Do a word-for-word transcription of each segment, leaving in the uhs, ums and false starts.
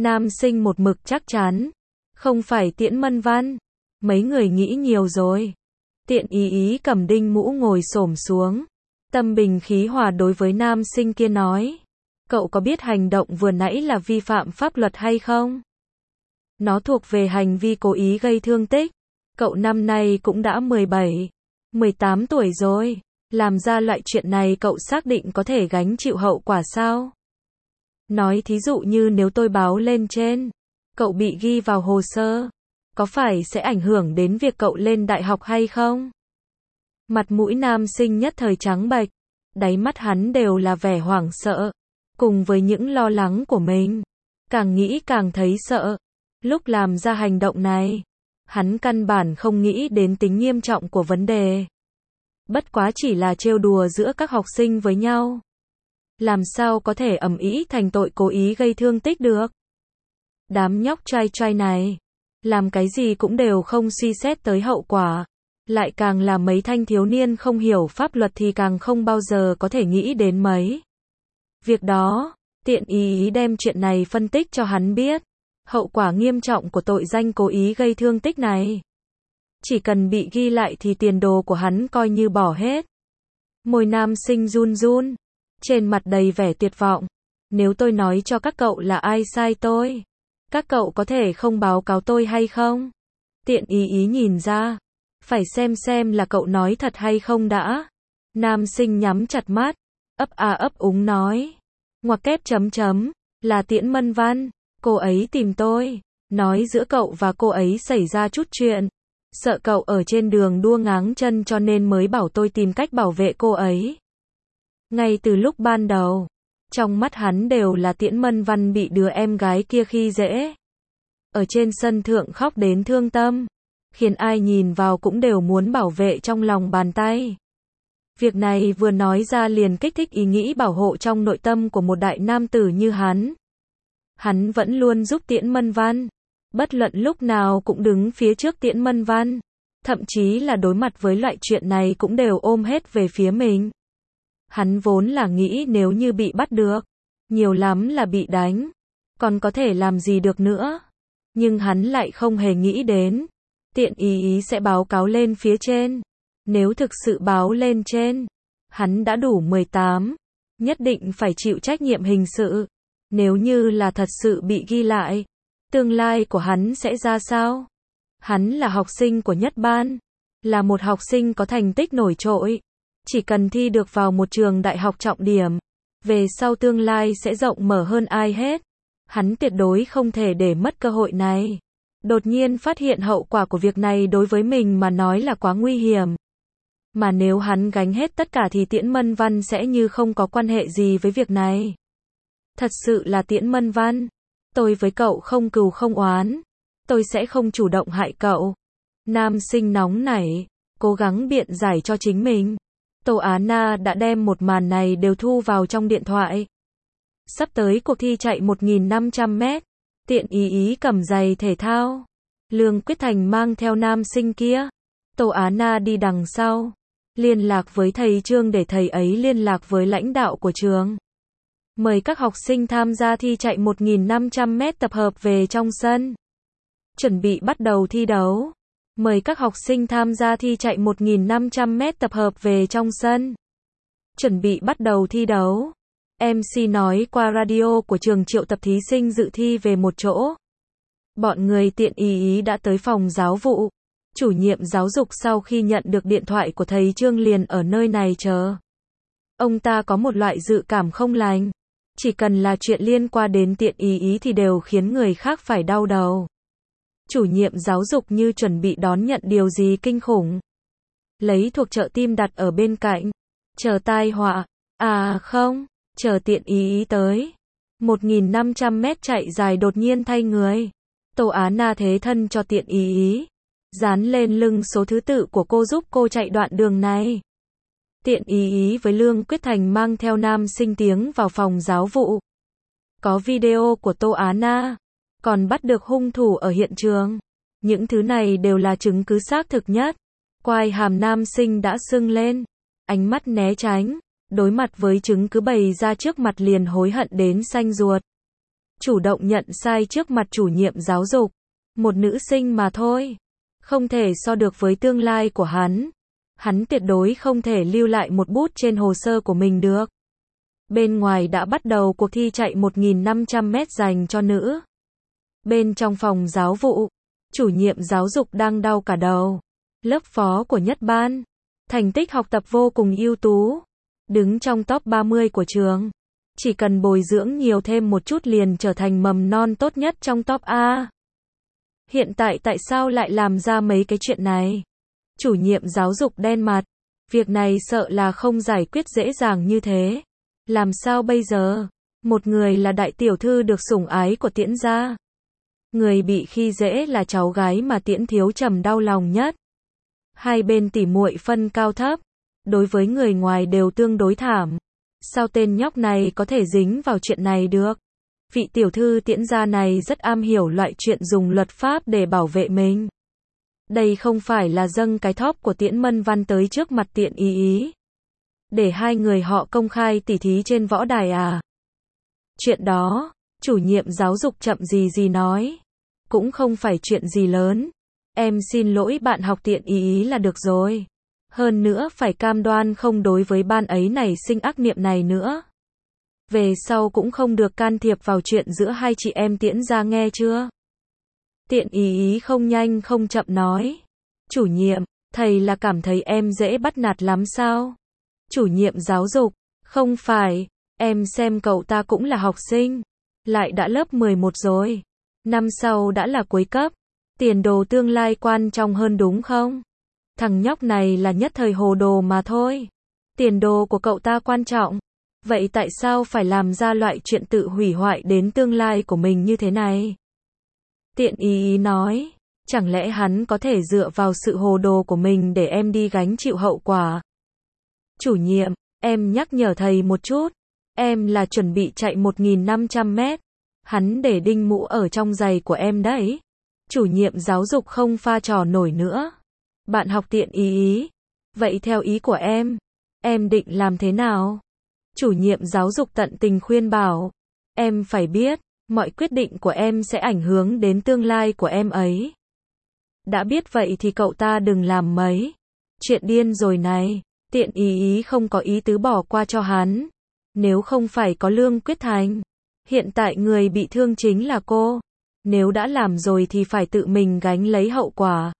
Nam sinh một mực chắc chắn. Không phải Tiễn Mân Văn. Mấy người nghĩ nhiều rồi. Tiện ý ý cầm đinh mũ ngồi xổm xuống. Tâm bình khí hòa đối với nam sinh kia nói. Cậu có biết hành động vừa nãy là vi phạm pháp luật hay không? Nó thuộc về hành vi cố ý gây thương tích. Cậu năm nay cũng đã mười bảy, mười tám tuổi rồi. Làm ra loại chuyện này cậu xác định có thể gánh chịu hậu quả sao? Nói thí dụ như nếu tôi báo lên trên, cậu bị ghi vào hồ sơ, có phải sẽ ảnh hưởng đến việc cậu lên đại học hay không? Mặt mũi nam sinh nhất thời trắng bệch, đáy mắt hắn đều là vẻ hoảng sợ, cùng với những lo lắng của mình. Càng nghĩ càng thấy sợ. Lúc làm ra hành động này, hắn căn bản không nghĩ đến tính nghiêm trọng của vấn đề. Bất quá chỉ là trêu đùa giữa các học sinh với nhau. Làm sao có thể ầm ĩ thành tội cố ý gây thương tích được? Đám nhóc trai trai này, làm cái gì cũng đều không suy xét tới hậu quả. Lại càng là mấy thanh thiếu niên không hiểu pháp luật thì càng không bao giờ có thể nghĩ đến mấy việc đó. Tiện ý ý đem chuyện này phân tích cho hắn biết. Hậu quả nghiêm trọng của tội danh cố ý gây thương tích này. Chỉ cần bị ghi lại thì tiền đồ của hắn coi như bỏ hết. Môi nam sinh run run, trên mặt đầy vẻ tuyệt vọng. Nếu tôi nói cho các cậu là ai sai tôi, các cậu có thể không báo cáo tôi hay không? Tiện ý ý nhìn ra, phải xem xem là cậu nói thật hay không đã. Nam sinh nhắm chặt mắt, ấp a ấp úng nói. Ngoặc kép chấm chấm, là Tiễn Mân Văn, cô ấy tìm tôi, nói giữa cậu và cô ấy xảy ra chút chuyện. Sợ cậu ở trên đường đua ngáng chân cho nên mới bảo tôi tìm cách bảo vệ cô ấy. Ngay từ lúc ban đầu, trong mắt hắn đều là Tiễn Mân Văn bị đứa em gái kia khi dễ. Ở trên sân thượng khóc đến thương tâm, khiến ai nhìn vào cũng đều muốn bảo vệ trong lòng bàn tay. Việc này vừa nói ra liền kích thích ý nghĩ bảo hộ trong nội tâm của một đại nam tử như hắn. Hắn vẫn luôn giúp Tiễn Mân Văn, bất luận lúc nào cũng đứng phía trước Tiễn Mân Văn, thậm chí là đối mặt với loại chuyện này cũng đều ôm hết về phía mình. Hắn vốn là nghĩ nếu như bị bắt được, nhiều lắm là bị đánh, còn có thể làm gì được nữa. Nhưng hắn lại không hề nghĩ đến, tiện ý ý sẽ báo cáo lên phía trên. Nếu thực sự báo lên trên, hắn đã đủ mười tám, nhất định phải chịu trách nhiệm hình sự. Nếu như là thật sự bị ghi lại, tương lai của hắn sẽ ra sao? Hắn là học sinh của nhất ban, là một học sinh có thành tích nổi trội. Chỉ cần thi được vào một trường đại học trọng điểm, về sau tương lai sẽ rộng mở hơn ai hết. Hắn tuyệt đối không thể để mất cơ hội này. Đột nhiên phát hiện hậu quả của việc này đối với mình mà nói là quá nguy hiểm. Mà nếu hắn gánh hết tất cả thì Tiễn Mân Văn sẽ như không có quan hệ gì với việc này. Thật sự là Tiễn Mân Văn, tôi với cậu không cừu không oán, tôi sẽ không chủ động hại cậu. Nam sinh nóng nảy, cố gắng biện giải cho chính mình. Tô Á Na đã đem một màn này đều thu vào trong điện thoại. Sắp tới cuộc thi chạy một nghìn năm trăm mét, tiện ý ý cầm giày thể thao. Lương Quyết Thành mang theo nam sinh kia. Tô Á Na đi đằng sau, liên lạc với thầy Trương để thầy ấy liên lạc với lãnh đạo của trường. Mời các học sinh tham gia thi chạy một nghìn năm trăm mét tập hợp về trong sân. Chuẩn bị bắt đầu thi đấu. Mời các học sinh tham gia thi chạy một nghìn năm trăm mét tập hợp về trong sân. Chuẩn bị bắt đầu thi đấu. em xê nói qua radio của trường triệu tập thí sinh dự thi về một chỗ. Bọn người tiện ý ý đã tới phòng giáo vụ. Chủ nhiệm giáo dục sau khi nhận được điện thoại của thầy Trương liền ở nơi này chờ. Ông ta có một loại dự cảm không lành. Chỉ cần là chuyện liên quan đến tiện ý ý thì đều khiến người khác phải đau đầu. Chủ nhiệm giáo dục như chuẩn bị đón nhận điều gì kinh khủng. Lấy thuộc trợ tim đặt ở bên cạnh. Chờ tai họa. À không, chờ tiện ý ý tới. một nghìn năm trăm mét chạy dài đột nhiên thay người. Tô Á Na thế thân cho tiện ý ý. Dán lên lưng số thứ tự của cô giúp cô chạy đoạn đường này. Tiện ý ý với Lương Quyết Thành mang theo nam sinh tiếng vào phòng giáo vụ. Có video của Tô Á Na, còn bắt được hung thủ ở hiện trường. Những thứ này đều là chứng cứ xác thực nhất. Quai hàm nam sinh đã sưng lên, ánh mắt né tránh, đối mặt với chứng cứ bày ra trước mặt liền hối hận đến xanh ruột. chủ động nhận sai trước mặt chủ nhiệm giáo dục. Một nữ sinh mà thôi. Không thể so được với tương lai của hắn. Hắn tuyệt đối không thể lưu lại một bút trên hồ sơ của mình được. Bên ngoài đã bắt đầu cuộc thi chạy một nghìn năm trăm mét dành cho nữ. Bên trong phòng giáo vụ, chủ nhiệm giáo dục đang đau cả đầu. Lớp phó của nhất ban. Thành tích học tập vô cùng ưu tú. Đứng trong top ba mươi của trường. Chỉ cần bồi dưỡng nhiều thêm một chút liền trở thành mầm non tốt nhất trong top A. Hiện tại tại sao lại làm ra mấy cái chuyện này? Chủ nhiệm giáo dục đen mặt. Việc này sợ là không giải quyết dễ dàng như thế. Làm sao bây giờ? Một người là đại tiểu thư được sủng ái của Tiễn gia. Người bị khi dễ là cháu gái mà Tiễn thiếu trầm đau lòng nhất. Hai bên tỉ muội phân cao thấp. Đối với người ngoài đều tương đối thảm. Sao tên nhóc này có thể dính vào chuyện này được? Vị tiểu thư Tiễn gia này rất am hiểu loại chuyện dùng luật pháp để bảo vệ mình. Đây không phải là dâng cái thóp của Tiễn Mân Văn tới trước mặt Tiện Ý Ý. Để hai người họ công khai tỉ thí trên võ đài à? Chuyện đó, chủ nhiệm giáo dục chậm gì gì nói. Cũng không phải chuyện gì lớn. Em xin lỗi bạn học Tiện Ý Ý là được rồi. Hơn nữa phải cam đoan không đối với ban ấy nảy sinh ác niệm này nữa. Về sau cũng không được can thiệp vào chuyện giữa hai chị em Tiễn gia nghe chưa? Tiện Ý Ý không nhanh không chậm nói. Chủ nhiệm, thầy là cảm thấy em dễ bắt nạt lắm sao? Chủ nhiệm giáo dục, không phải, em xem cậu ta cũng là học sinh. Lại đã lớp mười một rồi. Năm sau đã là cuối cấp. Tiền đồ tương lai quan trọng hơn đúng không? Thằng nhóc này là nhất thời hồ đồ mà thôi. Tiền đồ của cậu ta quan trọng. Vậy tại sao phải làm ra loại chuyện tự hủy hoại đến tương lai của mình như thế này? Tiện Ý Ý nói, chẳng lẽ hắn có thể dựa vào sự hồ đồ của mình để em đi gánh chịu hậu quả? Chủ nhiệm, em nhắc nhở thầy một chút. Em là chuẩn bị chạy một nghìn năm trăm mét. Hắn để đinh mũ ở trong giày của em đấy. Chủ nhiệm giáo dục không pha trò nổi nữa. Bạn học Tiện Ý Ý. Vậy theo ý của em, em định làm thế nào? Chủ nhiệm giáo dục tận tình khuyên bảo. Em phải biết, mọi quyết định của em sẽ ảnh hưởng đến tương lai của em ấy. Đã biết vậy thì cậu ta đừng làm mấy chuyện điên rồi này. Tiện Ý Ý không có ý tứ bỏ qua cho hắn. Nếu không phải có Lương Quyết Thành. Hiện tại người bị thương chính là cô. Nếu đã làm rồi thì phải tự mình gánh lấy hậu quả.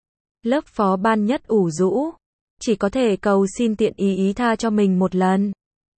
Lớp phó ban nhất ủ rũ. Chỉ có thể cầu xin Tiện Ý Ý tha cho mình một lần.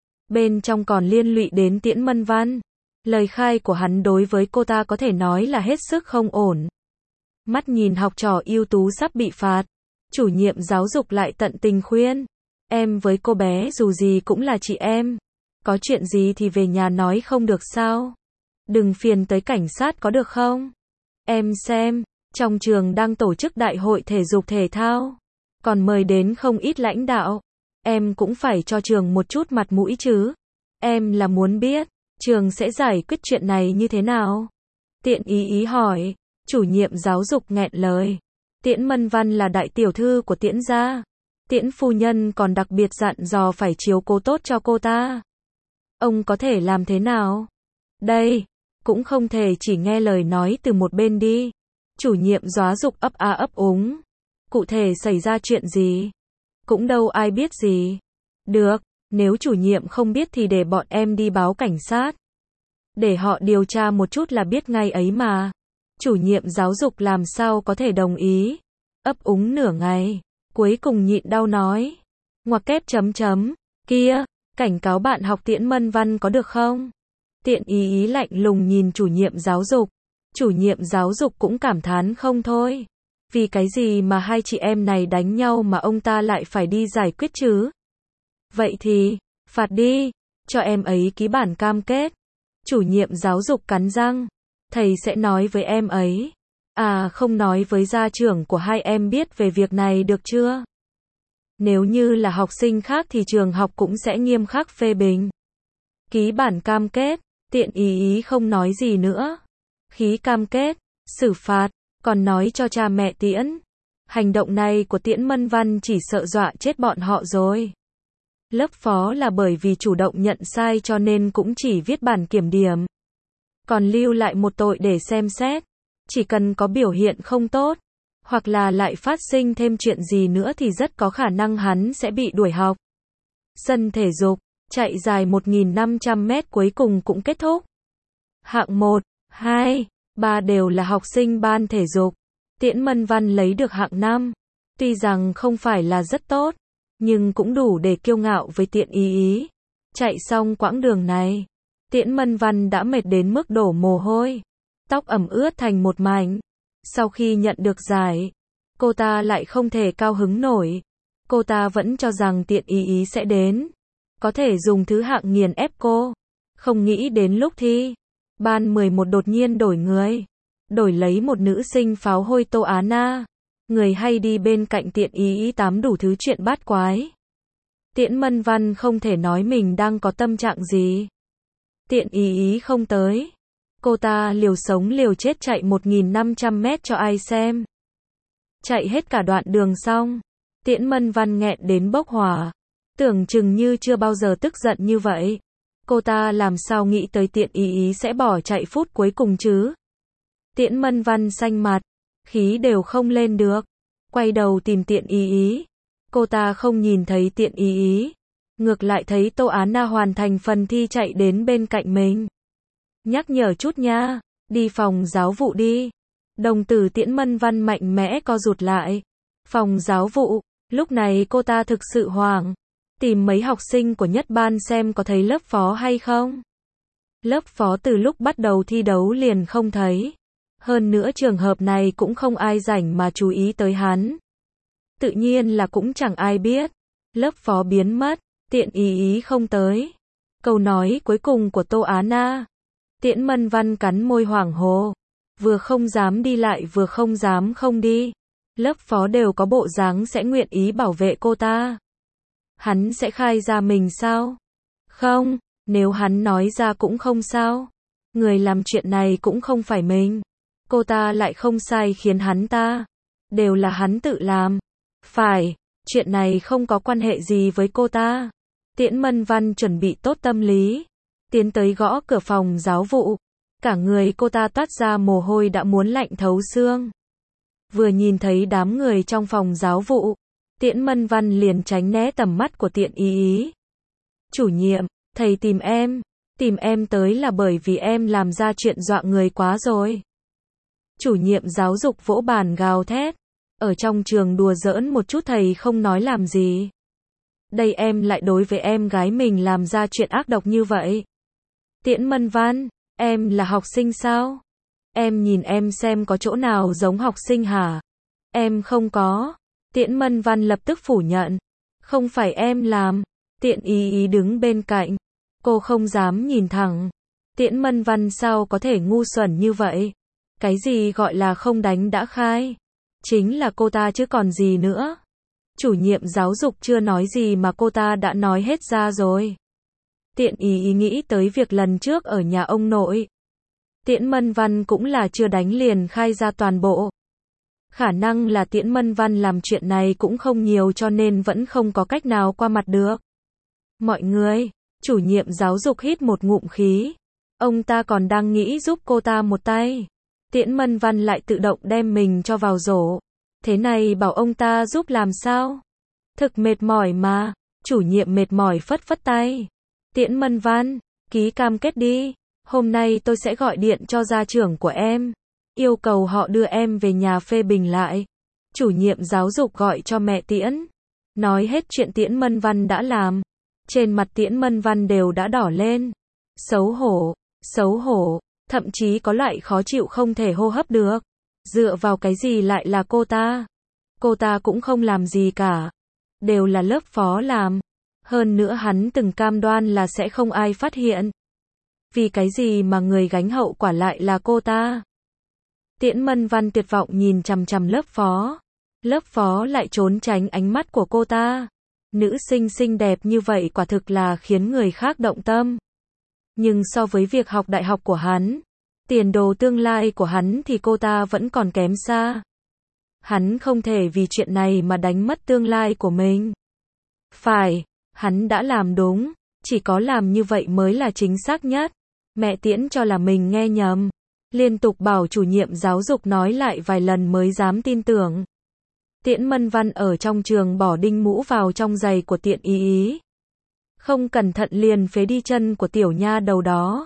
Bên trong còn liên lụy đến Tiễn Mân Văn. Lời khai của hắn đối với cô ta có thể nói là hết sức không ổn. Mắt nhìn học trò ưu tú sắp bị phạt. Chủ nhiệm giáo dục lại tận tình khuyên. Em với cô bé dù gì cũng là chị em. Có chuyện gì thì về nhà nói không được sao? Đừng phiền tới cảnh sát có được không? Em xem, trong trường đang tổ chức đại hội thể dục thể thao. Còn mời đến không ít lãnh đạo. Em cũng phải cho trường một chút mặt mũi chứ. Em là muốn biết, trường sẽ giải quyết chuyện này như thế nào? Tiện Ý Ý hỏi. Chủ nhiệm giáo dục nghẹn lời. Tiễn Mân Văn là đại tiểu thư của Tiễn gia. Tiễn phu nhân còn đặc biệt dặn dò phải chiếu cố tốt cho cô ta. Ông có thể làm thế nào? Đây, cũng không thể chỉ nghe lời nói từ một bên đi. Chủ nhiệm giáo dục ấp a ấp úng. Cụ thể xảy ra chuyện gì? Cũng đâu ai biết gì. Được, nếu chủ nhiệm không biết thì để bọn em đi báo cảnh sát. Để họ điều tra một chút là biết ngay ấy mà. Chủ nhiệm giáo dục làm sao có thể đồng ý. Ấp úng nửa ngày. Cuối cùng nhịn đau nói. Ngoặc kép chấm chấm. Kia, cảnh cáo bạn học Tiễn Mân Văn có được không? Tiện Ý Ý lạnh lùng nhìn chủ nhiệm giáo dục. Chủ nhiệm giáo dục cũng cảm thán không thôi. Vì cái gì mà hai chị em này đánh nhau mà ông ta lại phải đi giải quyết chứ? Vậy thì, phạt đi, cho em ấy ký bản cam kết. Chủ nhiệm giáo dục cắn răng. Thầy sẽ nói với em ấy. À không nói với gia trưởng của hai em biết về việc này được chưa? Nếu như là học sinh khác thì trường học cũng sẽ nghiêm khắc phê bình. Ký bản cam kết, Tiện Ý Ý không nói gì nữa. Ký cam kết, xử phạt, còn nói cho cha mẹ Tiễn. Hành động này của Tiễn Mân Văn chỉ sợ dọa chết bọn họ rồi. Lớp phó là bởi vì chủ động nhận sai cho nên cũng chỉ viết bản kiểm điểm. còn lưu lại một tội để xem xét. Chỉ cần có biểu hiện không tốt, hoặc là lại phát sinh thêm chuyện gì nữa thì rất có khả năng hắn sẽ bị đuổi học. Sân thể dục, chạy dài một nghìn năm trăm mét cuối cùng cũng kết thúc. Hạng một, hai, ba đều là học sinh ban thể dục. Tiễn Mân Văn lấy được hạng năm. Tuy rằng không phải là rất tốt, nhưng cũng đủ để kiêu ngạo với Tiện Ý Ý. Chạy xong quãng đường này, Tiễn Mân Văn đã mệt đến mức đổ mồ hôi. Tóc ẩm ướt thành một mảnh. Sau khi nhận được giải, cô ta lại không thể cao hứng nổi. Cô ta vẫn cho rằng Tiện Ý Ý sẽ đến, có thể dùng thứ hạng nghiền ép cô. Không nghĩ đến lúc thi, ban mười một đột nhiên đổi người. Đổi lấy một nữ sinh pháo hôi Tô Á Na. Người hay đi bên cạnh Tiện Ý Ý tám đủ thứ chuyện bát quái. Tiễn Mân Văn không thể nói mình đang có tâm trạng gì. Tiện Ý Ý không tới. Cô ta liều sống liều chết chạy một nghìn năm trăm mét cho ai xem. Chạy hết cả đoạn đường xong, Tiễn Mân Văn nghẹn đến bốc hỏa. Tưởng chừng như chưa bao giờ tức giận như vậy. Cô ta làm sao nghĩ tới Tiện Ý Ý sẽ bỏ chạy phút cuối cùng chứ? Tiễn Mân Văn xanh mặt, khí đều không lên được. Quay đầu tìm Tiện Ý Ý. Cô ta không nhìn thấy Tiện Ý Ý. Ngược lại thấy Tô Á Na hoàn thành phần thi chạy đến bên cạnh mình. Nhắc nhở chút nha, đi phòng giáo vụ đi. Đồng tử Tiễn Mân Văn mạnh mẽ co rụt lại. Phòng giáo vụ, lúc này cô ta thực sự hoảng. Tìm mấy học sinh của nhất ban xem có thấy lớp phó hay không. Lớp phó từ lúc bắt đầu thi đấu liền không thấy. Hơn nữa trường hợp này cũng không ai rảnh mà chú ý tới hắn. Tự nhiên là cũng chẳng ai biết. Lớp phó biến mất, Tiện Ý Ý không tới. Câu nói cuối cùng của Tô Á Na. Tiễn Mân Văn cắn môi hoảng hô. Vừa không dám đi lại vừa không dám không đi. Lớp phó đều có bộ dáng sẽ nguyện ý bảo vệ cô ta. Hắn sẽ khai ra mình sao? Không, nếu hắn nói ra cũng không sao. Người làm chuyện này cũng không phải mình. Cô ta lại không sai khiến hắn ta. Đều là hắn tự làm. Phải, chuyện này không có quan hệ gì với cô ta. Tiễn Mân Văn chuẩn bị tốt tâm lý. Tiến tới gõ cửa phòng giáo vụ. Cả người cô ta toát ra mồ hôi đã muốn lạnh thấu xương. Vừa nhìn thấy đám người trong phòng giáo vụ, Tiễn Mân Văn liền tránh né tầm mắt của Tiện Ý Ý. Chủ nhiệm, thầy tìm em. Tìm em tới là bởi vì em làm ra chuyện dọa người quá rồi. Chủ nhiệm giáo dục vỗ bàn gào thét. Ở trong trường đùa giỡn một chút thầy không nói làm gì. Đây em lại đối với em gái mình làm ra chuyện ác độc như vậy. Tiễn Mân Văn, em là học sinh sao? Em nhìn em xem có chỗ nào giống học sinh hả? Em không có. Tiễn Mân Văn lập tức phủ nhận. Không phải em làm. Tiện Ý Ý đứng bên cạnh. Cô không dám nhìn thẳng. Tiễn Mân Văn sao có thể ngu xuẩn như vậy? Cái gì gọi là không đánh đã khai? Chính là cô ta chứ còn gì nữa. Chủ nhiệm giáo dục chưa nói gì mà cô ta đã nói hết ra rồi. Tiện Ý Ý nghĩ tới việc lần trước ở nhà ông nội. Tiễn Mân Văn cũng là chưa đánh liền khai ra toàn bộ. Khả năng là Tiễn Mân Văn làm chuyện này cũng không nhiều cho nên vẫn không có cách nào qua mặt được. Mọi người, chủ nhiệm giáo dục hít một ngụm khí. Ông ta còn đang nghĩ giúp cô ta một tay. Tiễn Mân Văn lại tự động đem mình cho vào rổ. Thế này bảo ông ta giúp làm sao? Thực mệt mỏi mà. Chủ nhiệm mệt mỏi phất phất tay. Tiễn Mân Văn, ký cam kết đi. Hôm nay tôi sẽ gọi điện cho gia trưởng của em. Yêu cầu họ đưa em về nhà phê bình lại. Chủ nhiệm giáo dục gọi cho mẹ Tiễn. Nói hết chuyện Tiễn Mân Văn đã làm. Trên mặt Tiễn Mân Văn đều đã đỏ lên. Xấu hổ, xấu hổ, thậm chí có loại khó chịu không thể hô hấp được. Dựa vào cái gì lại là cô ta? Cô ta cũng không làm gì cả. Đều là lớp phó làm. Hơn nữa hắn từng cam đoan là sẽ không ai phát hiện. Vì cái gì mà người gánh hậu quả lại là cô ta? Tiễn Mân Văn tuyệt vọng nhìn chằm chằm lớp phó. Lớp phó lại trốn tránh ánh mắt của cô ta. Nữ sinh xinh đẹp như vậy quả thực là khiến người khác động tâm. Nhưng so với việc học đại học của hắn, tiền đồ tương lai của hắn thì cô ta vẫn còn kém xa. Hắn không thể vì chuyện này mà đánh mất tương lai của mình. Phải, hắn đã làm đúng, chỉ có làm như vậy mới là chính xác nhất. Mẹ Tiễn cho là mình nghe nhầm. Liên tục bảo chủ nhiệm giáo dục nói lại vài lần mới dám tin tưởng. Tiễn Mân Văn ở trong trường bỏ đinh mũ vào trong giày của Tiện Ý Ý. Không cẩn thận liền phế đi chân của tiểu nha đầu đó.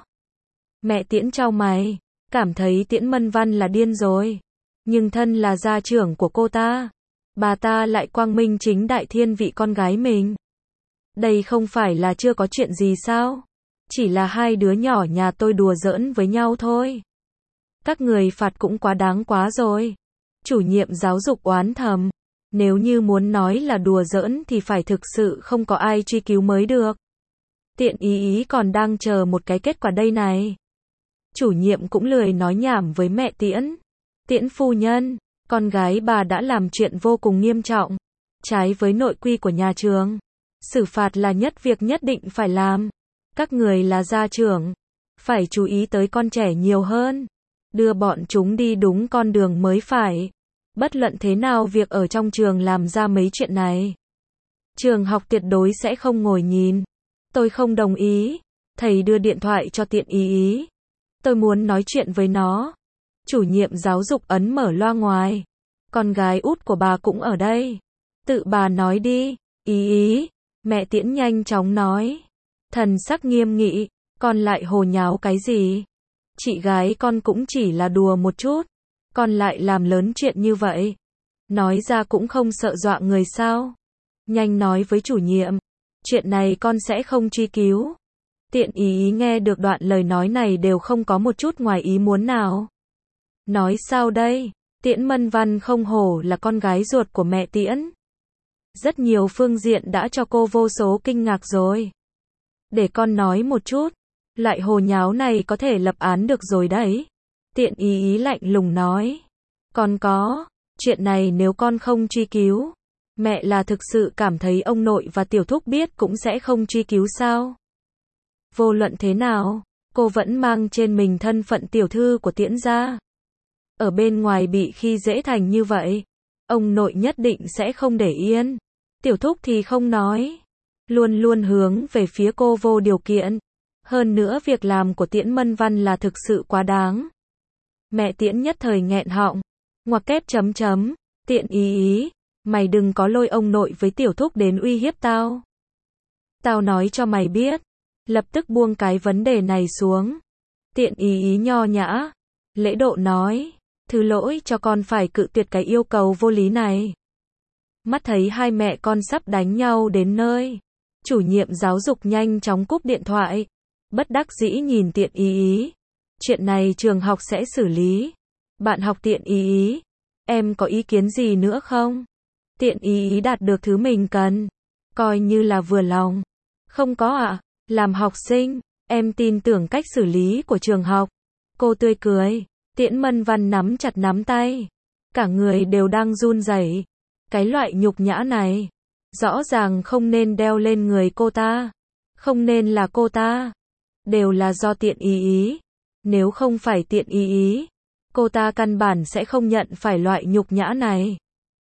Mẹ Tiễn chau mày, cảm thấy Tiễn Mân Văn là điên rồi. Nhưng thân là gia trưởng của cô ta, bà ta lại quang minh chính đại thiên vị con gái mình. Đây không phải là chưa có chuyện gì sao? Chỉ là hai đứa nhỏ nhà tôi đùa giỡn với nhau thôi. Các người phạt cũng quá đáng quá rồi. Chủ nhiệm giáo dục oán thầm. Nếu như muốn nói là đùa giỡn thì phải thực sự không có ai truy cứu mới được. Tiện Ý Ý còn đang chờ một cái kết quả đây này. Chủ nhiệm cũng lười nói nhảm với mẹ Tiễn. Tiễn phu nhân, con gái bà đã làm chuyện vô cùng nghiêm trọng, trái với nội quy của nhà trường. Xử phạt là nhất việc nhất định phải làm. Các người là gia trưởng, phải chú ý tới con trẻ nhiều hơn. Đưa bọn chúng đi đúng con đường mới phải. Bất luận thế nào việc ở trong trường làm ra mấy chuyện này, trường học tuyệt đối sẽ không ngồi nhìn. Tôi không đồng ý. Thầy đưa điện thoại cho Tiện Ý Ý. Tôi muốn nói chuyện với nó. Chủ nhiệm giáo dục ấn mở loa ngoài. Con gái út của bà cũng ở đây. Tự bà nói đi. Ý Ý. Mẹ Tiễn nhanh chóng nói. Thần sắc nghiêm nghị. Con lại hồ nháo cái gì? Chị gái con cũng chỉ là đùa một chút. Con lại làm lớn chuyện như vậy. Nói ra cũng không sợ dọa người sao? Nhanh nói với chủ nhiệm. Chuyện này con sẽ không truy cứu. Tiện Ý Ý nghe được đoạn lời nói này đều không có một chút ngoài ý muốn nào. Nói sao đây? Tiễn Mân Văn không hổ là con gái ruột của mẹ Tiễn. Rất nhiều phương diện đã cho cô vô số kinh ngạc rồi. Để con nói một chút. Loại hồ nháo này có thể lập án được rồi đấy. Tiện Ý Ý lạnh lùng nói. Con có. Chuyện này nếu con không truy cứu, mẹ là thực sự cảm thấy ông nội và tiểu thúc biết cũng sẽ không truy cứu sao? Vô luận thế nào, cô vẫn mang trên mình thân phận tiểu thư của Tiễn gia. Ở bên ngoài bị khi dễ thành như vậy, ông nội nhất định sẽ không để yên. Tiểu thúc thì không nói, luôn luôn hướng về phía cô vô điều kiện. Hơn nữa việc làm của Tiễn Mân Văn là thực sự quá đáng. Mẹ Tiễn nhất thời nghẹn họng, ngoặc kép chấm chấm, Tiện Ý Ý, mày đừng có lôi ông nội với tiểu thúc đến uy hiếp tao. Tao nói cho mày biết, lập tức buông cái vấn đề này xuống. Tiện Ý Ý nho nhã, lễ độ nói, thứ lỗi cho con phải cự tuyệt cái yêu cầu vô lý này. Mắt thấy hai mẹ con sắp đánh nhau đến nơi, chủ nhiệm giáo dục nhanh chóng cúp điện thoại, bất đắc dĩ nhìn Tiện Ý Ý. Chuyện này trường học sẽ xử lý. Bạn học Tiện Ý Ý, em có ý kiến gì nữa không? Tiện Ý Ý đạt được thứ mình cần, coi như là vừa lòng. Không có ạ, à, làm học sinh, em tin tưởng cách xử lý của trường học. Cô tươi cười, Tiễn Mân Văn nắm chặt nắm tay. Cả người đều đang run rẩy. Cái loại nhục nhã này, rõ ràng không nên đeo lên người cô ta. Không nên là cô ta. Đều là do Tiện Ý Ý. Nếu không phải Tiện Ý Ý, cô ta căn bản sẽ không nhận phải loại nhục nhã này.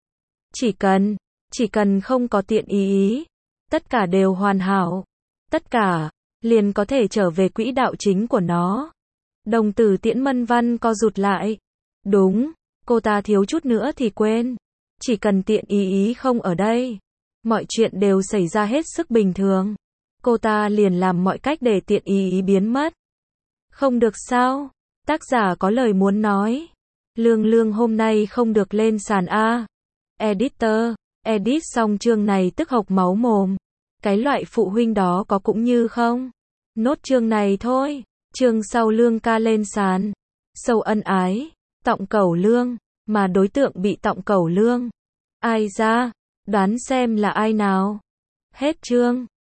Chỉ cần, chỉ cần không có Tiện Ý Ý, tất cả đều hoàn hảo. Tất cả, liền có thể trở về quỹ đạo chính của nó. Đồng tử Tiễn Mân Văn co rụt lại. Đúng, cô ta thiếu chút nữa thì quên. Chỉ cần Tiện Ý Ý không ở đây, mọi chuyện đều xảy ra hết sức bình thường. Cô ta liền làm mọi cách để Tiện Ý Ý biến mất. Không được sao? Tác giả có lời muốn nói. Lương Lương hôm nay không được lên sàn A. Editor, edit xong chương này tức hộc máu mồm. Cái loại phụ huynh đó có cũng như không? Nốt chương này thôi. Chương sau Lương ca lên sàn. Sâu ân ái. Tọng cẩu Lương. Mà đối tượng bị tọng cẩu Lương. Ai ra? Đoán xem là ai nào? Hết chương.